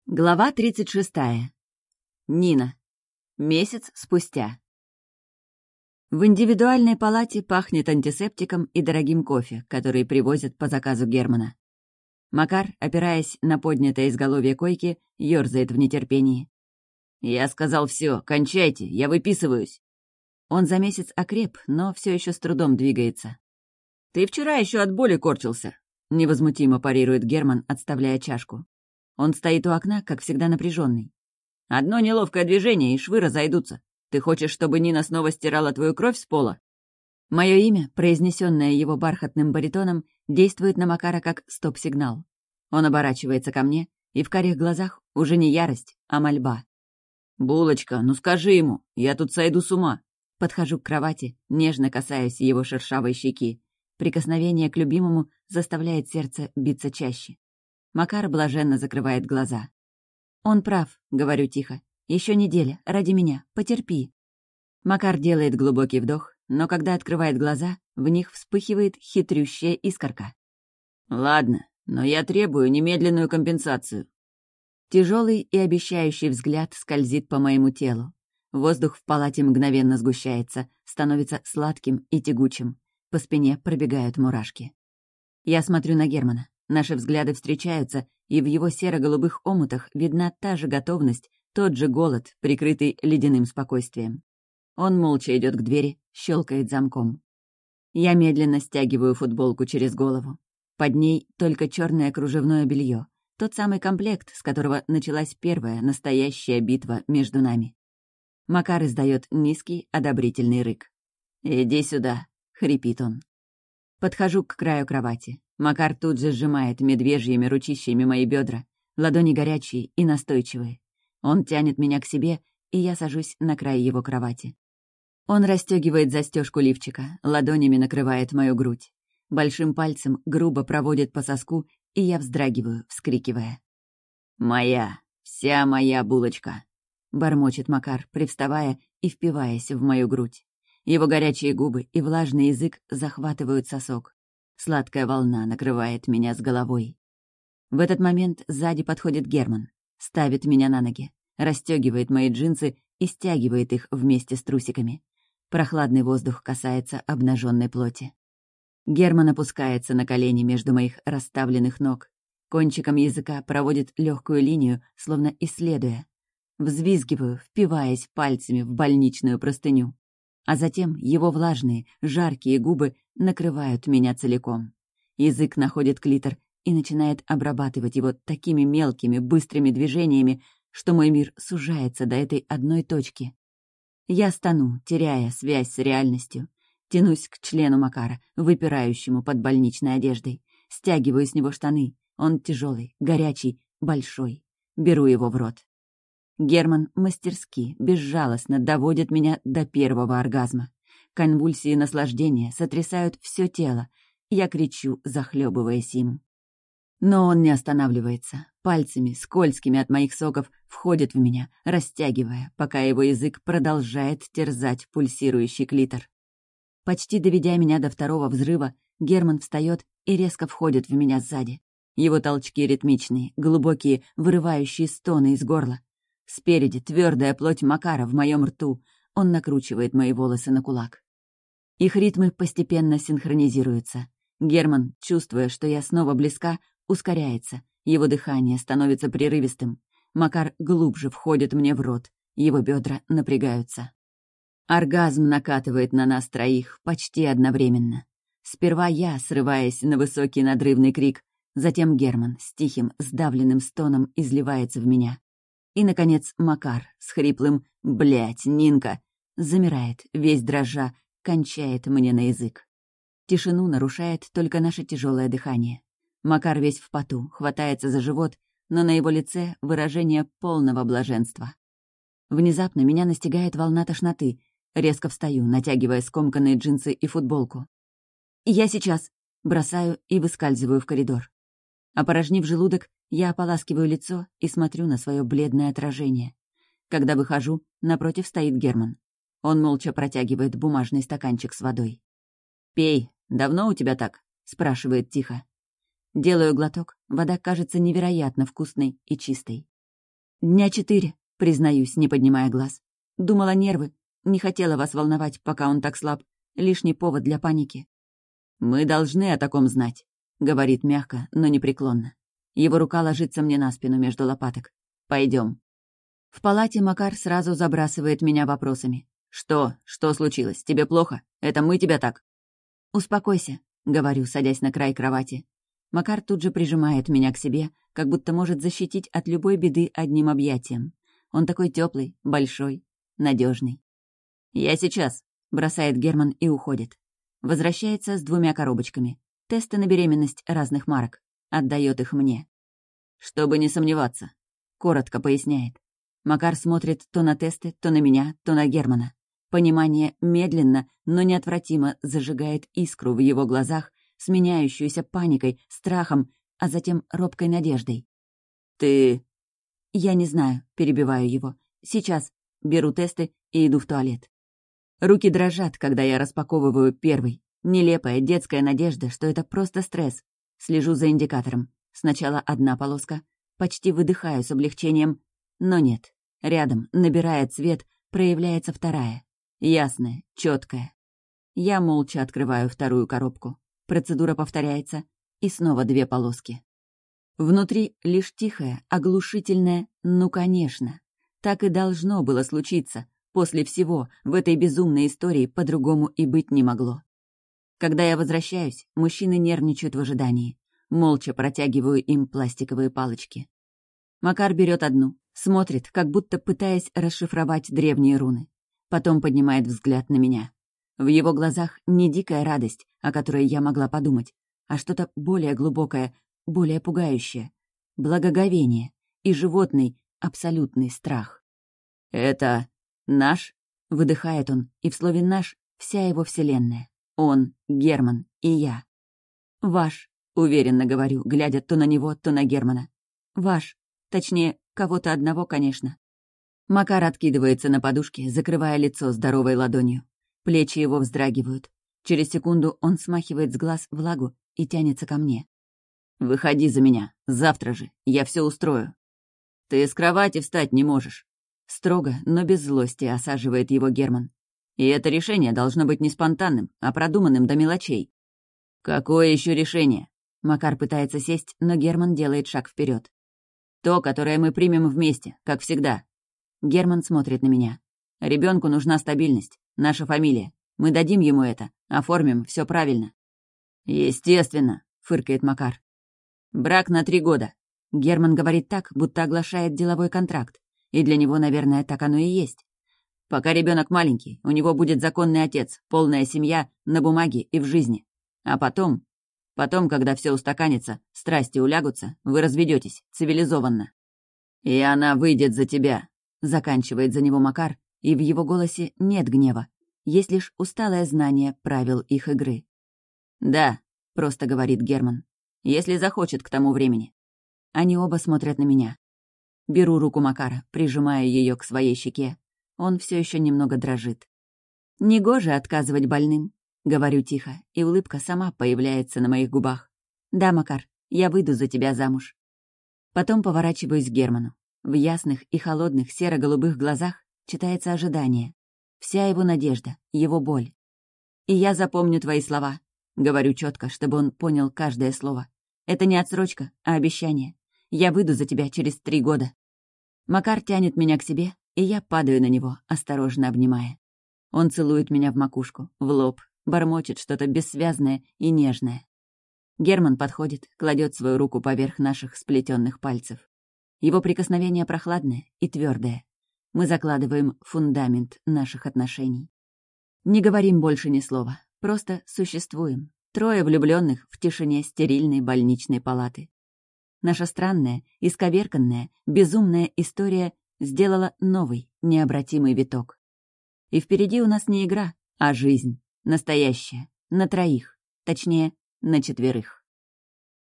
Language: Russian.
Глава 36. Нина. Месяц спустя. В индивидуальной палате пахнет антисептиком и дорогим кофе, который привозят по заказу Германа. Макар, опираясь на поднятое изголовье койки, ёрзает в нетерпении. «Я сказал все, кончайте, я выписываюсь». Он за месяц окреп, но все еще с трудом двигается. «Ты вчера еще от боли корчился», — невозмутимо парирует Герман, отставляя чашку. Он стоит у окна, как всегда напряженный. «Одно неловкое движение, и швы разойдутся. Ты хочешь, чтобы Нина снова стирала твою кровь с пола?» Мое имя, произнесенное его бархатным баритоном, действует на Макара как стоп-сигнал. Он оборачивается ко мне, и в карих глазах уже не ярость, а мольба. «Булочка, ну скажи ему, я тут сойду с ума». Подхожу к кровати, нежно касаюсь его шершавой щеки. Прикосновение к любимому заставляет сердце биться чаще. Макар блаженно закрывает глаза. «Он прав», — говорю тихо. «Еще неделя, ради меня, потерпи». Макар делает глубокий вдох, но когда открывает глаза, в них вспыхивает хитрющая искорка. «Ладно, но я требую немедленную компенсацию». Тяжелый и обещающий взгляд скользит по моему телу. Воздух в палате мгновенно сгущается, становится сладким и тягучим. По спине пробегают мурашки. Я смотрю на Германа. Наши взгляды встречаются, и в его серо-голубых омутах видна та же готовность, тот же голод, прикрытый ледяным спокойствием. Он молча идет к двери, щелкает замком. Я медленно стягиваю футболку через голову. Под ней только черное кружевное белье, тот самый комплект, с которого началась первая настоящая битва между нами. Макар издает низкий, одобрительный рык. «Иди сюда», — хрипит он. Подхожу к краю кровати. Макар тут же сжимает медвежьими ручищами мои бедра, ладони горячие и настойчивые. Он тянет меня к себе, и я сажусь на край его кровати. Он расстегивает застежку лифчика, ладонями накрывает мою грудь. Большим пальцем грубо проводит по соску, и я вздрагиваю, вскрикивая. «Моя, вся моя булочка!» — бормочет Макар, привставая и впиваясь в мою грудь. Его горячие губы и влажный язык захватывают сосок. Сладкая волна накрывает меня с головой. В этот момент сзади подходит Герман, ставит меня на ноги, расстегивает мои джинсы и стягивает их вместе с трусиками. Прохладный воздух касается обнаженной плоти. Герман опускается на колени между моих расставленных ног. Кончиком языка проводит легкую линию, словно исследуя. Взвизгиваю, впиваясь пальцами в больничную простыню. А затем его влажные, жаркие губы накрывают меня целиком. Язык находит клитор и начинает обрабатывать его такими мелкими, быстрыми движениями, что мой мир сужается до этой одной точки. Я стану, теряя связь с реальностью. Тянусь к члену Макара, выпирающему под больничной одеждой. Стягиваю с него штаны. Он тяжелый, горячий, большой. Беру его в рот. Герман мастерски, безжалостно доводит меня до первого оргазма. Конвульсии наслаждения сотрясают все тело. Я кричу, захлебываясь им. Но он не останавливается. Пальцами, скользкими от моих соков, входит в меня, растягивая, пока его язык продолжает терзать пульсирующий клитор. Почти доведя меня до второго взрыва, Герман встает и резко входит в меня сзади. Его толчки ритмичные, глубокие, вырывающие стоны из горла. Спереди твердая плоть Макара в моем рту. Он накручивает мои волосы на кулак. Их ритмы постепенно синхронизируются. Герман, чувствуя, что я снова близка, ускоряется. Его дыхание становится прерывистым. Макар глубже входит мне в рот. Его бедра напрягаются. Оргазм накатывает на нас троих почти одновременно. Сперва я, срываясь на высокий надрывный крик, затем Герман с тихим, сдавленным стоном изливается в меня. И, наконец, Макар с хриплым «блядь, Нинка!» замирает, весь дрожа, кончает мне на язык. Тишину нарушает только наше тяжелое дыхание. Макар весь в поту, хватается за живот, но на его лице выражение полного блаженства. Внезапно меня настигает волна тошноты. Резко встаю, натягивая скомканные джинсы и футболку. «Я сейчас!» — бросаю и выскальзываю в коридор. Опорожнив желудок, я ополаскиваю лицо и смотрю на свое бледное отражение. Когда выхожу, напротив стоит Герман. Он молча протягивает бумажный стаканчик с водой. «Пей. Давно у тебя так?» — спрашивает тихо. Делаю глоток. Вода кажется невероятно вкусной и чистой. Дня 4, признаюсь, не поднимая глаз. Думала, нервы. Не хотела вас волновать, пока он так слаб. Лишний повод для паники. «Мы должны о таком знать», — говорит мягко, но непреклонно. Его рука ложится мне на спину между лопаток. Пойдем. В палате Макар сразу забрасывает меня вопросами. «Что? Что случилось? Тебе плохо? Это мы тебя так?» «Успокойся», — говорю, садясь на край кровати. Макар тут же прижимает меня к себе, как будто может защитить от любой беды одним объятием. Он такой теплый, большой, надежный. «Я сейчас», — бросает Герман и уходит. Возвращается с 2 коробочками. Тесты на беременность разных марок. Отдает их мне. «Чтобы не сомневаться», — коротко поясняет. Макар смотрит то на тесты, то на меня, то на Германа. Понимание медленно, но неотвратимо зажигает искру в его глазах, сменяющуюся паникой, страхом, а затем робкой надеждой. «Ты...» «Я не знаю», — перебиваю его. «Сейчас беру тесты и иду в туалет». Руки дрожат, когда я распаковываю первый. Нелепая детская надежда, что это просто стресс. Слежу за индикатором. Сначала 1 полоска. Почти выдыхаю с облегчением. Но нет. Рядом, набирая цвет, проявляется 2. Ясная, четкая. Я молча открываю 2 коробку. Процедура повторяется. И снова 2 полоски. Внутри лишь тихое, оглушительное «ну, конечно». Так и должно было случиться. После всего в этой безумной истории по-другому и быть не могло. Когда я возвращаюсь, мужчины нервничают в ожидании. Молча протягиваю им пластиковые палочки. Макар берет 1, смотрит, как будто пытаясь расшифровать древние руны. Потом поднимает взгляд на меня. В его глазах не дикая радость, о которой я могла подумать, а что-то более глубокое, более пугающее. Благоговение и животный, абсолютный страх. «Это наш?» — выдыхает он, и в слове «наш» вся его вселенная. Он, Герман и я. «Ваш», — уверенно говорю, глядя то на него, то на Германа. «Ваш. Точнее, кого-то одного, конечно». Макар откидывается на подушке, закрывая лицо здоровой ладонью. Плечи его вздрагивают. Через секунду он смахивает с глаз влагу и тянется ко мне. «Выходи за меня. Завтра же. Я все устрою». «Ты с кровати встать не можешь». Строго, но без злости осаживает его Герман. «И это решение должно быть не спонтанным, а продуманным до мелочей». «Какое еще решение?» Макар пытается сесть, но Герман делает шаг вперед. «То, которое мы примем вместе, как всегда». Герман смотрит на меня. «Ребенку нужна стабильность. Наша фамилия. Мы дадим ему это. Оформим все правильно». «Естественно», — фыркает Макар. «Брак на 3 года». Герман говорит так, будто оглашает деловой контракт. И для него, наверное, так оно и есть. «Пока ребенок маленький, у него будет законный отец, полная семья на бумаге и в жизни. А потом, когда все устаканится, страсти улягутся, вы разведетесь цивилизованно. И она выйдет за тебя», — заканчивает за него Макар, и в его голосе нет гнева, есть лишь усталое знание правил их игры. «Да», — просто говорит Герман, — «если захочет к тому времени». Они оба смотрят на меня. Беру руку Макара, прижимаю ее к своей щеке. Он все еще немного дрожит. «Негоже отказывать больным», — говорю тихо, и улыбка сама появляется на моих губах. «Да, Макар, я выйду за тебя замуж». Потом поворачиваюсь к Герману. В ясных и холодных серо-голубых глазах читается ожидание. Вся его надежда, его боль. «И я запомню твои слова», — говорю четко, чтобы он понял каждое слово. «Это не отсрочка, а обещание. Я выйду за тебя через 3 года». Макар тянет меня к себе, и я падаю на него, осторожно обнимая. Он целует меня в макушку, в лоб, бормочет что-то бессвязное и нежное. Герман подходит, кладет свою руку поверх наших сплетенных пальцев. Его прикосновение прохладное и твердое. Мы закладываем фундамент наших отношений. Не говорим больше ни слова, просто существуем. 3 влюбленных в тишине стерильной больничной палаты. Наша странная, исковерканная, безумная история сделала новый, необратимый виток. И впереди у нас не игра, а жизнь. Настоящая. На 3. Точнее, на 4.